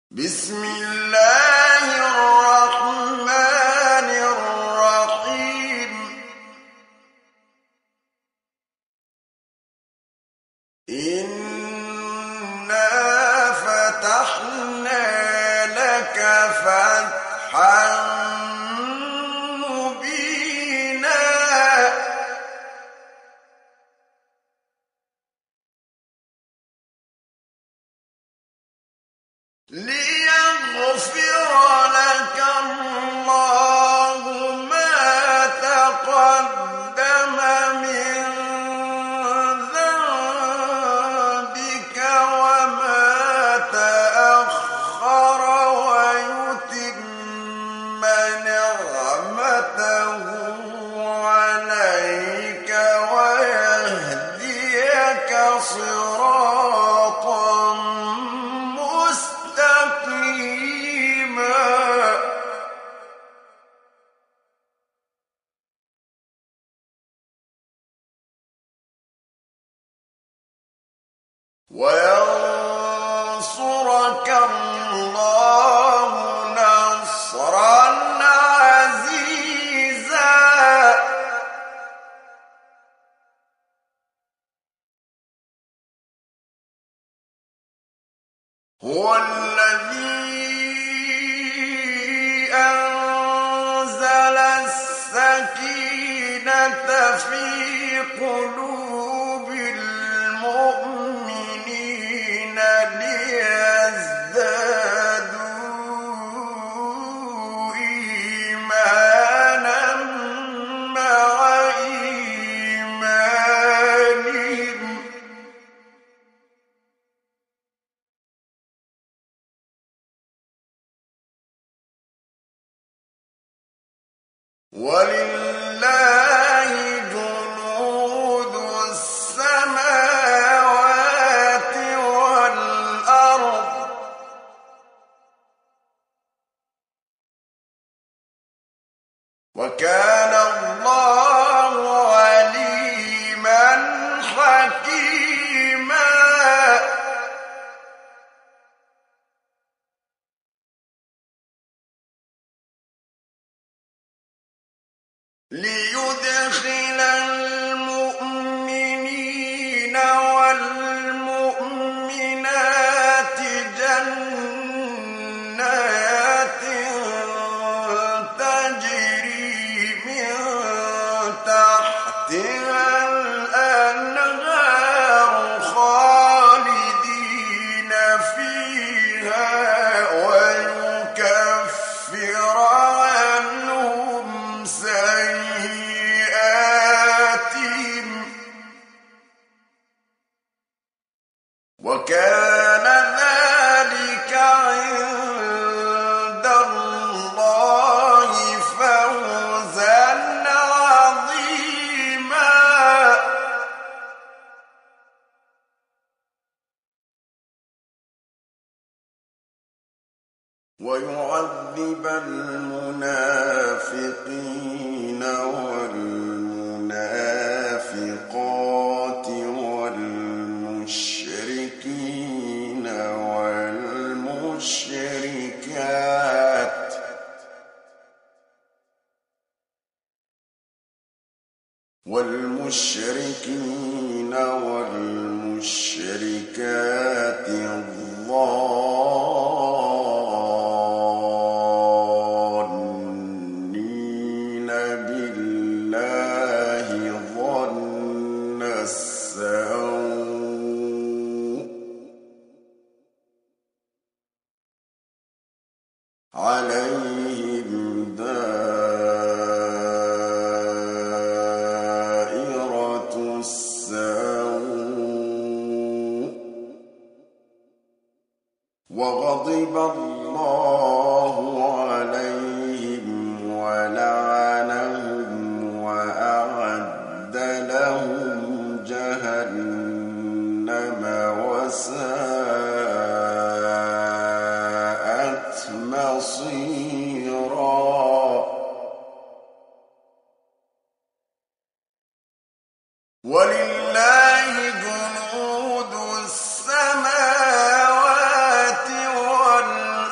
بسم الله الرحمن الرحيم إنا فتحنا لك فتحا مبينا ليغفر لك الله ما تقدم من ذنبك وما تأخر ويتم نعمته عليك ويهديك صراطا مستقيما وينصرك الله نصرا عزيزا هو الذي أنزل السكينة في قلوب المؤمنين ليزدادوا إيمانا مع إيمانهم ولله جنود السماوات والأرض وكان الله عليما حكيما ليدخل المؤمنين والمؤمنات جنات تجري من تحتها الأنهار خالدين فيها ويكفر عنهم سيئاتهم وكان ذلك عند الله فوزا عظيما ويعذب المنافقين والمنافقات والمشركين والمشركات الظانين بالله ظن السوء عليهم دائرة السوء وغضب الله عليهم ولعنهم وأعد لهم جهنم وساءت مصيرا ولله جنود السماوات والأرض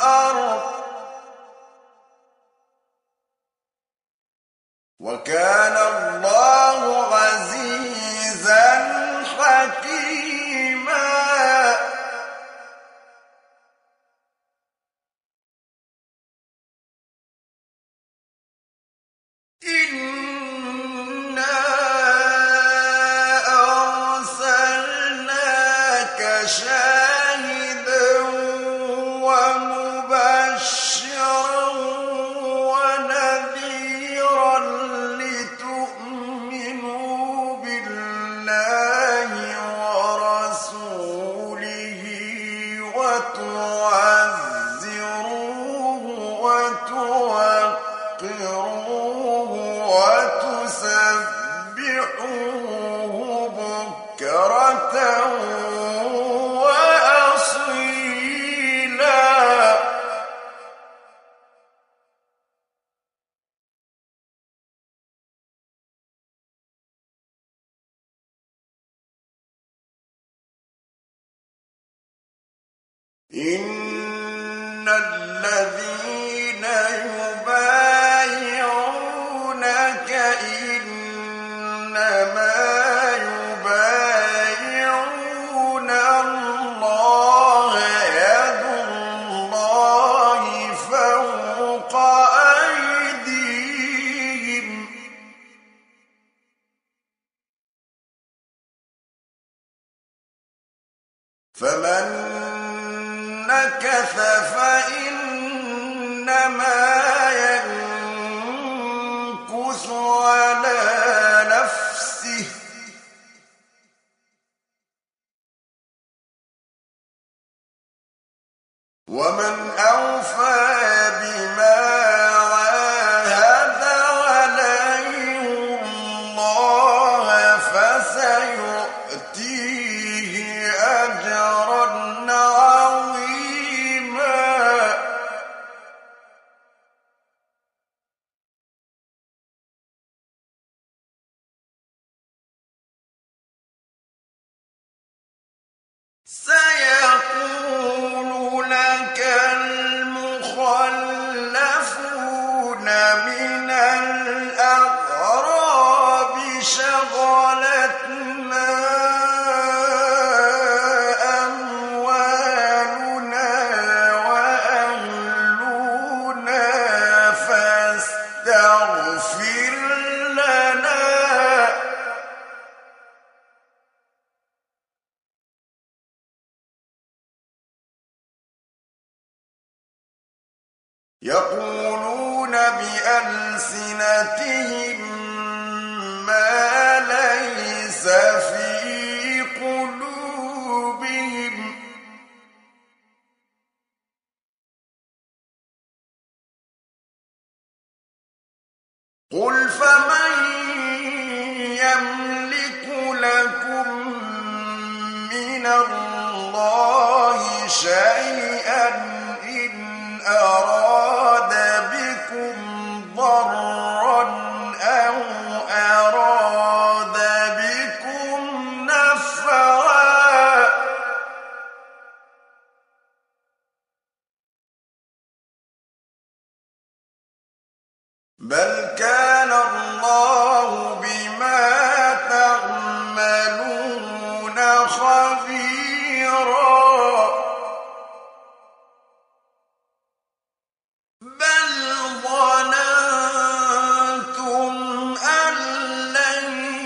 وتعزروه وتوقروه وتسبحوه بكرة وأصيلا. إن الذين يبايعونك إنما يبايعون الله يد الله فوق أيديهم. فمن نكث فإنما ينكث على نفسه ومن أوفى بما عاهد عليه الله فسيؤتيه أجرا عظيما. سيقول لك المخلفون من الأعراب شغلتنا أموالنا وأهلنا فاستغفر لنا. يقولون بألسنتهم ما ليس في قلوبهم. قل فمن يملك لكم من الله شيئا إن أراد بكم ضرا أو أراد بكم نفعا. بل كان الله بما تعملون خبيرا. بل ظننتم أن لن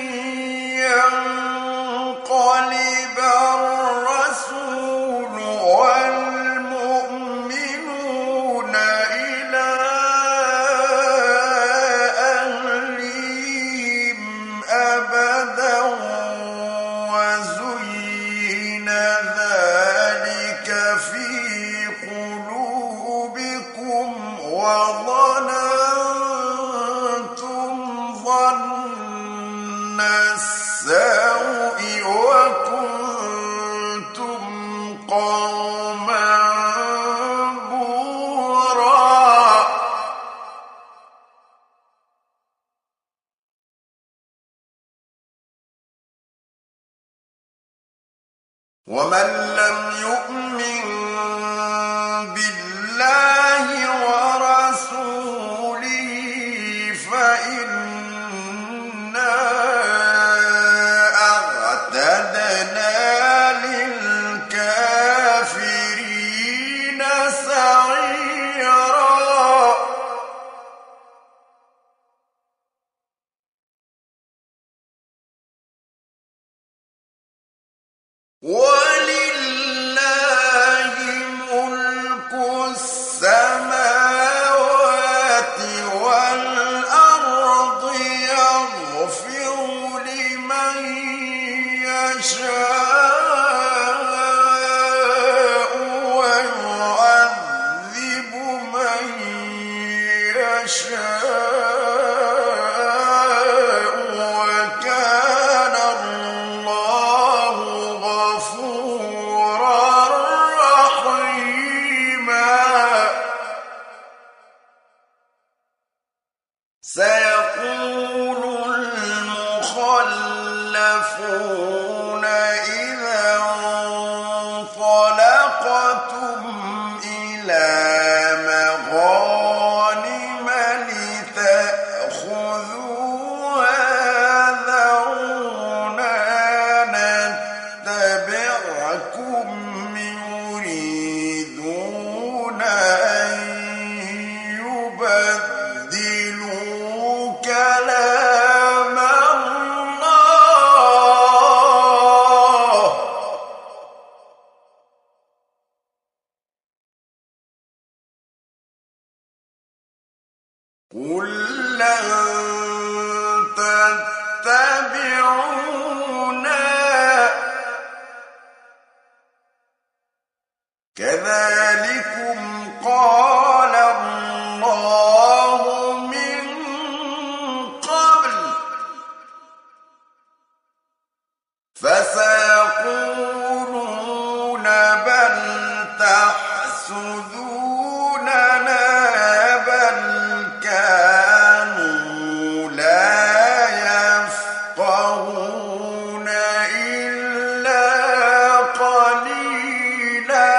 ينقلب الرسول والمؤمنون إلى أهلهم أبدا وزين ذلك في قلوبكم وظننتم ظن السوء وكنتم قوما بورا. ومن لم يؤمن بالله ورسوله فإنا أعتدنا للكافرين سعيرا. ولله تتقون إذا انطلقتم إلى مغانم لتأخذوها ذرونا نتبعكم يريدون أن يبدلوا كلام الله قل لن تتبعونا كذلكم قال الله من قبل فسيقولون بل تحسدوننا بل كانوا لا يفقهون إلا قليلا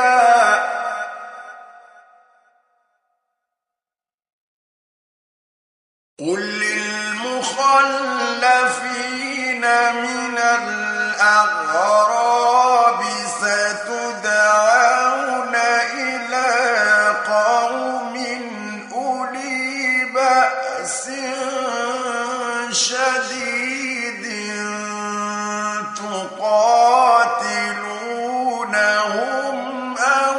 قل للمخلفين من الأعراب ستدعون إلى قوم أولي بأس شديد تقاتلونهم أو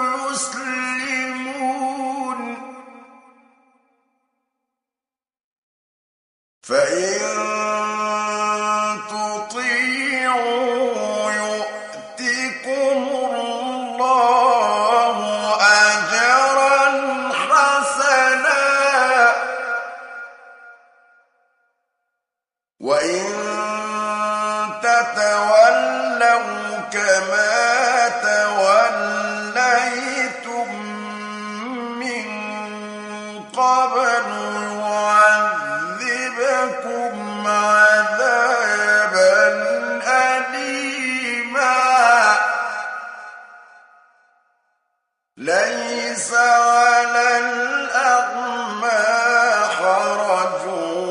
يسلمون فإن تطيعوا يؤتكم الله أجرا حسنا وإن تتولوا كما توليتم من قبل يعذبكم عذابا أليما ليس على الأعمى حرج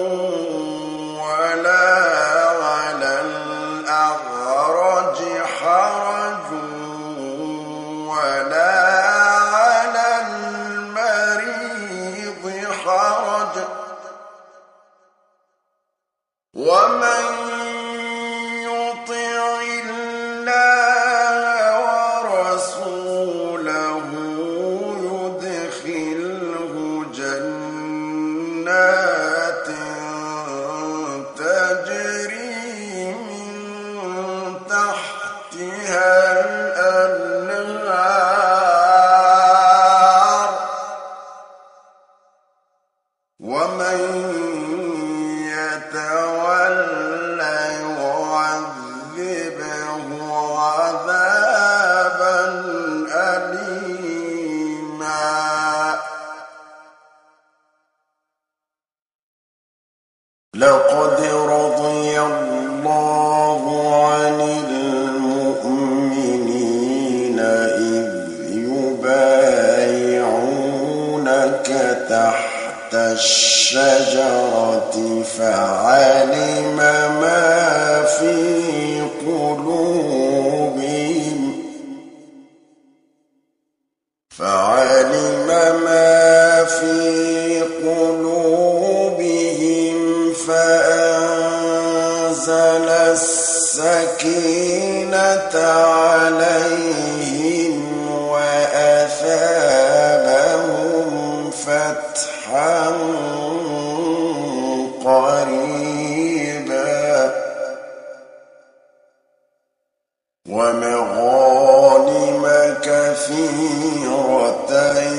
ولا على الأعرج حرج ولا على المريض حرج ومن يطع الله ورسوله يدخله جنات تجري من تحتها الأنهار ومن يتولى يعذبه عذابا أليما لقد رضي الله عن المؤمنين إذ يبايعونك تحت الشجرة فعلم ما في قلوبهم فأنزل السكينة عليهم وأثابهم فتحا قريبا ومغانم كثيرة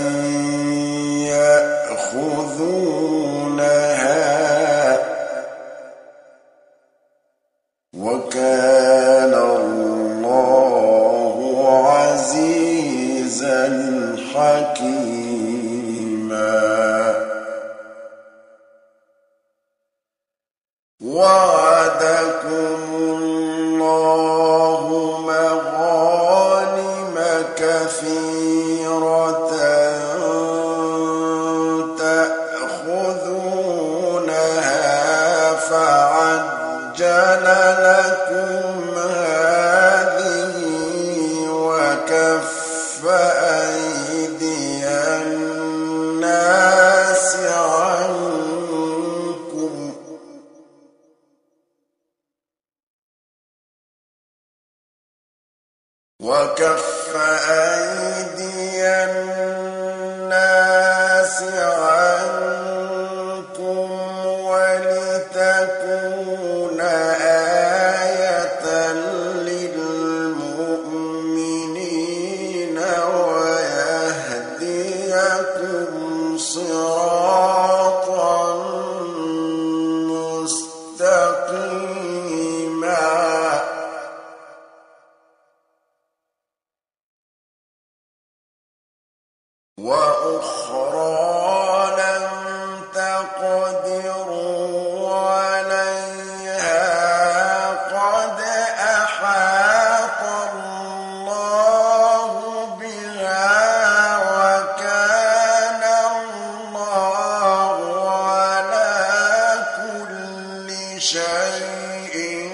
يأخذونها وكان الله عزيزا حكيما وعدكم كثيرة تأخذونها فعجل لكم هذه وكف أيدي الناس عنكم ولتكون آية للمؤمنين ويهديكم صراطا مستقيما وأخرى لم تقدروا عليها قد أحاط الله بها وكان الله على كل شيء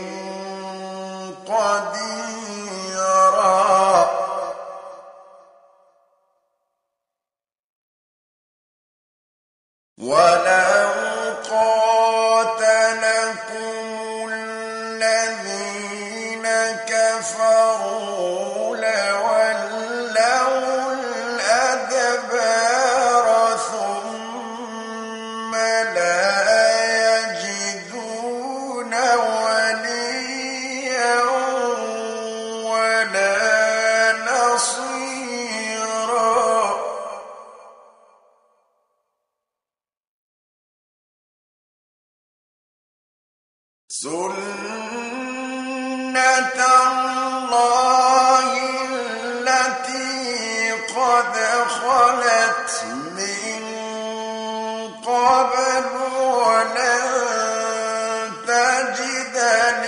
قديرا ولو قاتلكم الذين كفروا لولوا الأدبار ثم لا يجدون وليا ولا نصيرا سنة الله التي قد خلت من قبل ولن تجد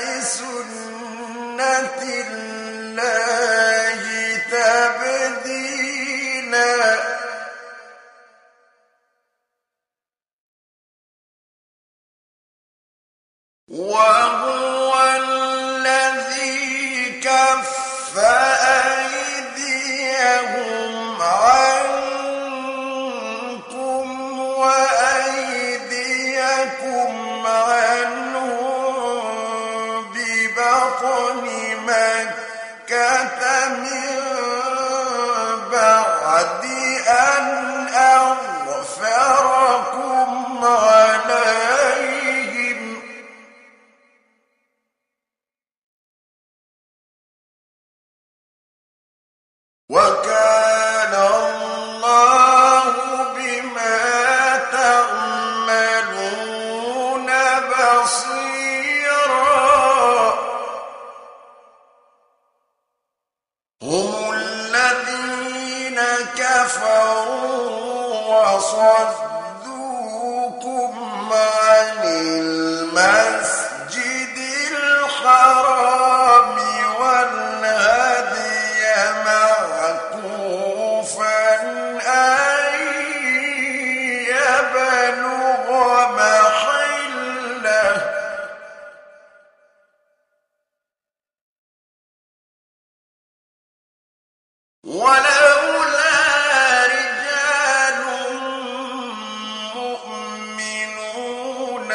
لسنة الله تبديلا وهو الذي كف أيديهم عنكم وأيديكم عنهم ببطن مكة من بعد أن أغفركم عليهم وكان الله بما تعملون بصيرا هم الذين كفروا وصدوكم عن المسجد الحرام والهدي معكوفا أن يبلغ محله ولولا رجال مؤمنون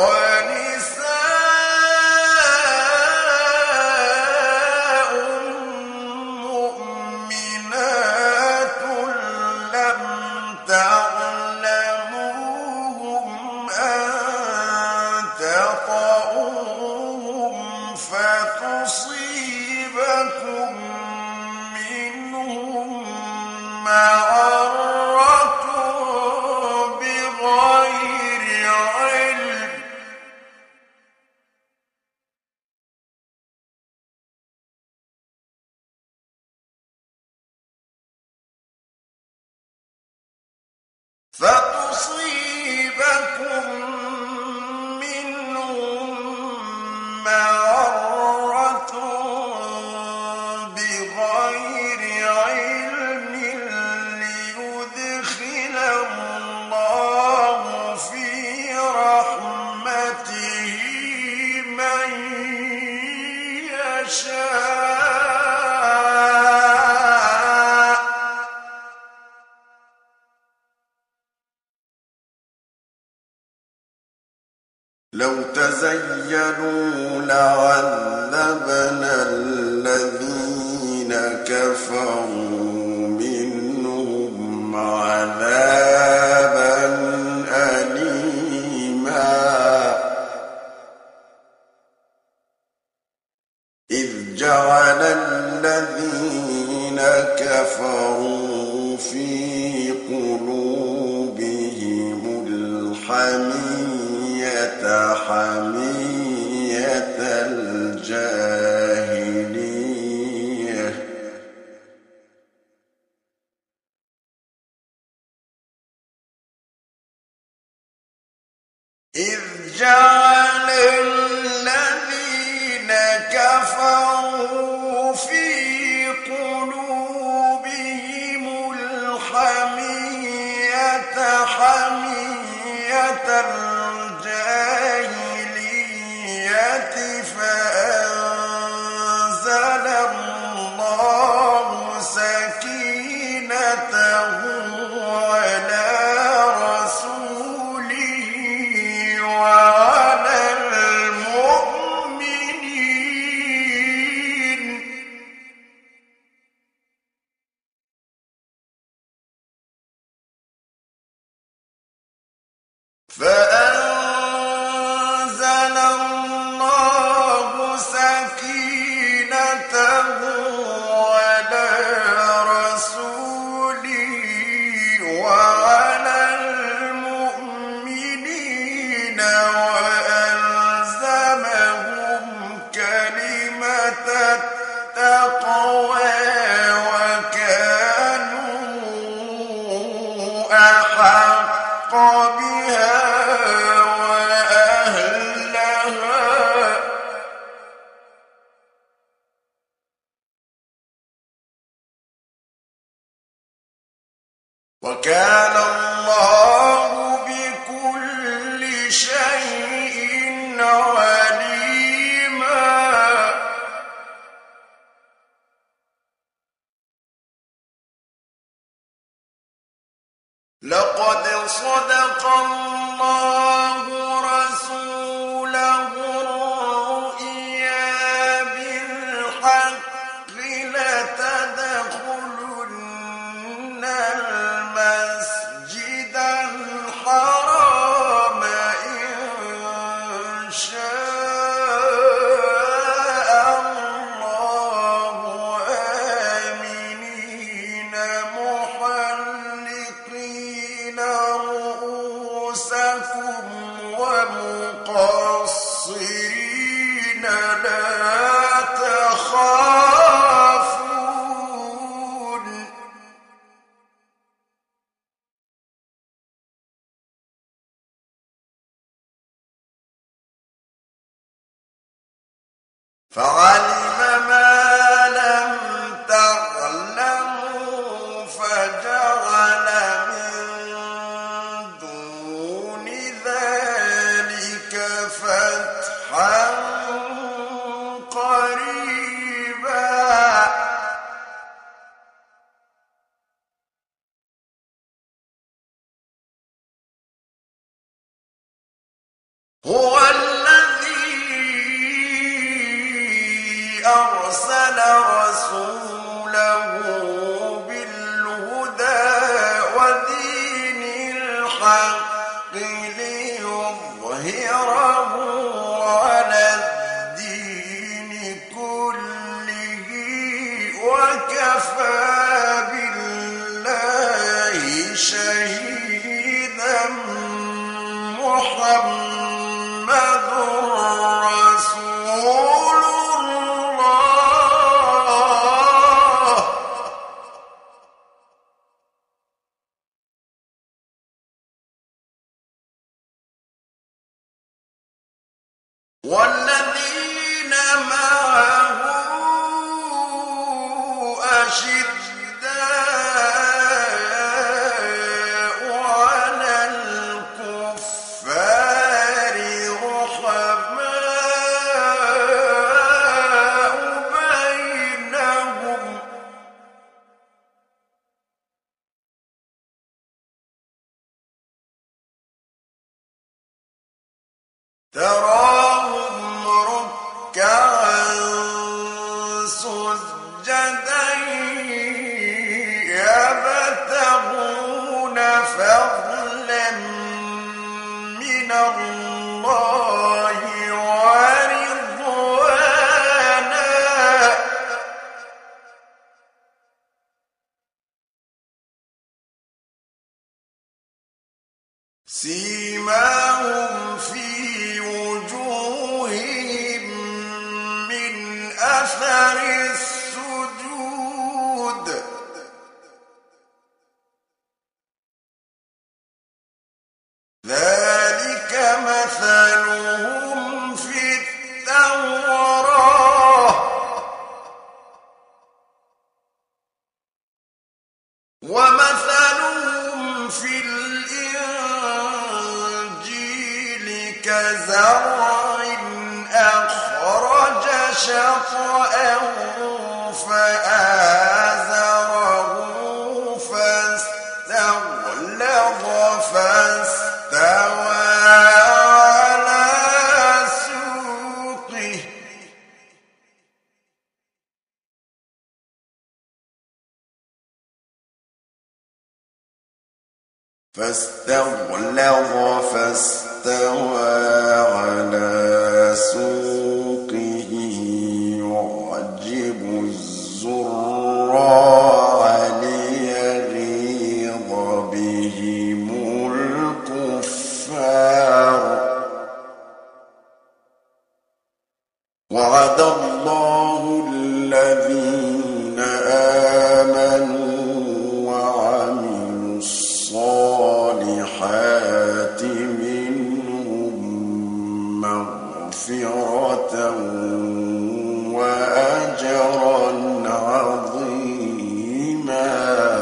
ونساء مؤمنات لم تعلموهم أن تطؤوهم فتصيبكم منهم معرة بغير علم فتصيبكم منهم معرة بغير علم لو تزيلوا لعذبنا الذين كفروا منهم عذابا أليما إذ جعل الذين كفروا في قلوبهم الحمية حمية الجاهلية إذ جعل الذين كفروا في قلوبهم الحمية حمية الجاهلية فأنزل الله سكينته على رسوله وعلى المؤمنين فأنزل الله سكينته على رسوله وعلى المؤمنين وألزمهم كلمة التقوى وكانوا أحق بها وأهلها وكان الله بكل شيء عليما لقد صدق الله رسوله الرؤيا بالحق لتدخلن المسجد الحرام إن شاء الله آمنين محلقين رؤوسكم ومقصرين لا تخافون فعلم ما لم تعلموا فجعل من دون ذلك فتحا قريبا هو الذي أرسل رسوله بالهدى ودين الحق ليظهره على الدين كله وكفى بالله شهيدا محمد رسول الله والذين معه أشداء على الكفار تراهم ركعا سجدا يبتغون فضلا من الله ورضوانا سيماهم في وجوههم من أثر السجود ذلك مثلهم في التوراة ومثلهم في الإنجيل كزرع أخرج شطأه فآزره فاستغلظ فاستوى على سوقه يعجب الزراع ليغيظ بهم الكفار وعد الله الذين آمنوا وعملوا الصالحات منهم مغفرة وأجرا عظيما.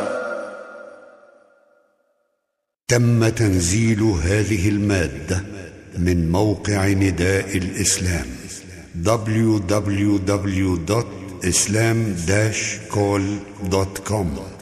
تم تنزيل هذه المادة من موقع نداء الإسلام www.islam-call.com